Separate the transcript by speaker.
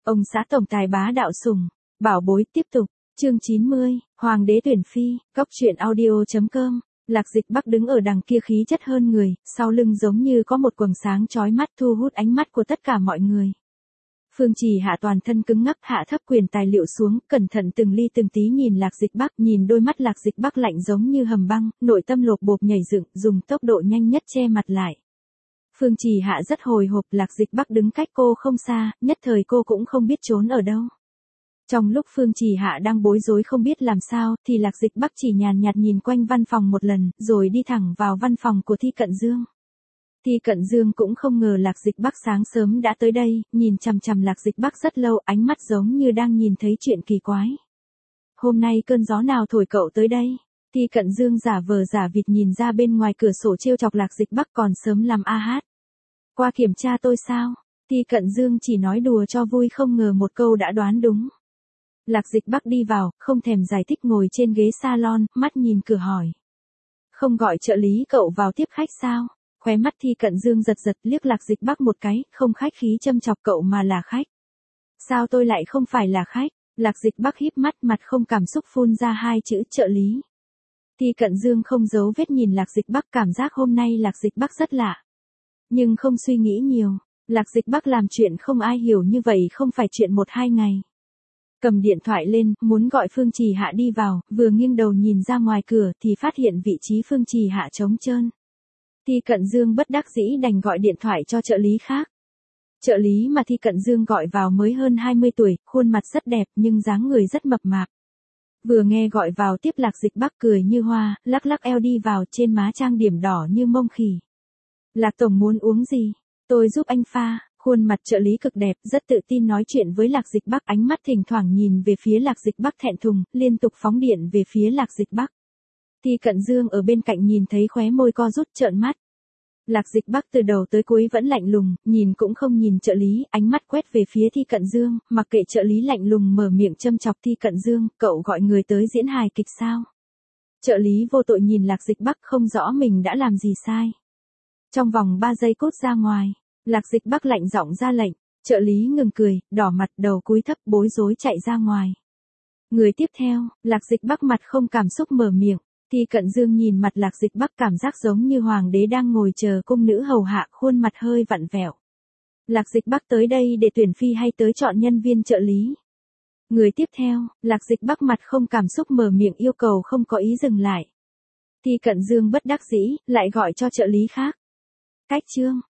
Speaker 1: Ông xã tổng tài bá đạo sủng, bảo bối tiếp tục, chương 90, Hoàng đế tuyển phi, góc truyện audio.com. Lạc Dịch Bắc đứng ở đằng kia khí chất hơn người, sau lưng giống như có một quầng sáng chói mắt thu hút ánh mắt của tất cả mọi người. Phương Trì Hạ toàn thân cứng ngắc hạ thấp quyền tài liệu xuống, cẩn thận từng ly từng tí nhìn Lạc Dịch Bắc, nhìn đôi mắt Lạc Dịch Bắc lạnh giống như hầm băng, nội tâm lột bột nhảy dựng, dùng tốc độ nhanh nhất che mặt lại. Phương Trì Hạ rất hồi hộp, Lạc Dịch Bắc đứng cách cô không xa, nhất thời cô cũng không biết trốn ở đâu. Trong lúc Phương Trì Hạ đang bối rối không biết làm sao, thì Lạc Dịch Bắc chỉ nhàn nhạt nhìn quanh văn phòng một lần, rồi đi thẳng vào văn phòng của Thi Cận Dương. Thi Cận Dương cũng không ngờ Lạc Dịch Bắc sáng sớm đã tới đây, nhìn chằm chằm Lạc Dịch Bắc rất lâu, ánh mắt giống như đang nhìn thấy chuyện kỳ quái. Hôm nay cơn gió nào thổi cậu tới đây? Thi Cận Dương giả vờ giả vịt nhìn ra bên ngoài cửa sổ trêu chọc Lạc Dịch Bắc, còn sớm làm a hát. Qua kiểm tra tôi sao? Thi Cận Dương chỉ nói đùa cho vui, không ngờ một câu đã đoán đúng. Lạc Dịch Bắc đi vào, không thèm giải thích, ngồi trên ghế salon, mắt nhìn cửa hỏi. Không gọi trợ lý cậu vào tiếp khách sao? Khóe mắt Thi Cận Dương giật giật, liếc Lạc Dịch Bắc một cái, không khách khí châm chọc, cậu mà là khách. Sao tôi lại không phải là khách? Lạc Dịch Bắc híp mắt, mặt không cảm xúc phun ra hai chữ trợ lý. Thi Cận Dương không giấu vết nhìn Lạc Dịch Bắc, cảm giác hôm nay Lạc Dịch Bắc rất lạ. Nhưng không suy nghĩ nhiều, Lạc Dịch Bắc làm chuyện không ai hiểu như vậy không phải chuyện 1-2 ngày. Cầm điện thoại lên, muốn gọi Phương Trì Hạ đi vào, vừa nghiêng đầu nhìn ra ngoài cửa thì phát hiện vị trí Phương Trì Hạ trống trơn. Thi Cận Dương bất đắc dĩ đành gọi điện thoại cho trợ lý khác. Trợ lý mà Thi Cận Dương gọi vào mới hơn 20 tuổi, khuôn mặt rất đẹp nhưng dáng người rất mập mạp. Vừa nghe gọi vào tiếp, Lạc Dịch Bắc cười như hoa, lắc lắc eo đi vào, trên má trang điểm đỏ như mông khỉ. Lạc tổng muốn uống gì? Tôi giúp anh pha. Khuôn mặt trợ lý cực đẹp, rất tự tin nói chuyện với Lạc Dịch Bắc, ánh mắt thỉnh thoảng nhìn về phía Lạc Dịch Bắc thẹn thùng, liên tục phóng điện về phía Lạc Dịch Bắc. Thi Cận Dương ở bên cạnh nhìn thấy khóe môi co rút, trợn mắt. Lạc Dịch Bắc từ đầu tới cuối vẫn lạnh lùng, nhìn cũng không nhìn trợ lý, ánh mắt quét về phía Thi Cận Dương, mặc kệ trợ lý lạnh lùng mở miệng châm chọc Thi Cận Dương, cậu gọi người tới diễn hài kịch sao? Trợ lý vô tội nhìn Lạc Dịch Bắc, không rõ mình đã làm gì sai. Trong vòng 3 giây cút ra ngoài. Lạc Dịch Bắc lạnh giọng ra lệnh, trợ lý ngừng cười, đỏ mặt, đầu cúi thấp, bối rối chạy ra ngoài. Người tiếp theo, Lạc Dịch Bắc mặt không cảm xúc mở miệng. Thi Cận Dương nhìn mặt Lạc Dịch Bắc, cảm giác giống như hoàng đế đang ngồi chờ cung nữ hầu hạ, khuôn mặt hơi vặn vẹo. Lạc Dịch Bắc tới đây để tuyển phi hay tới chọn nhân viên trợ lý? Người tiếp theo, Lạc Dịch Bắc mặt không cảm xúc mở miệng yêu cầu, không có ý dừng lại. Thi Cận Dương bất đắc dĩ, lại gọi cho trợ lý khác. Cách chương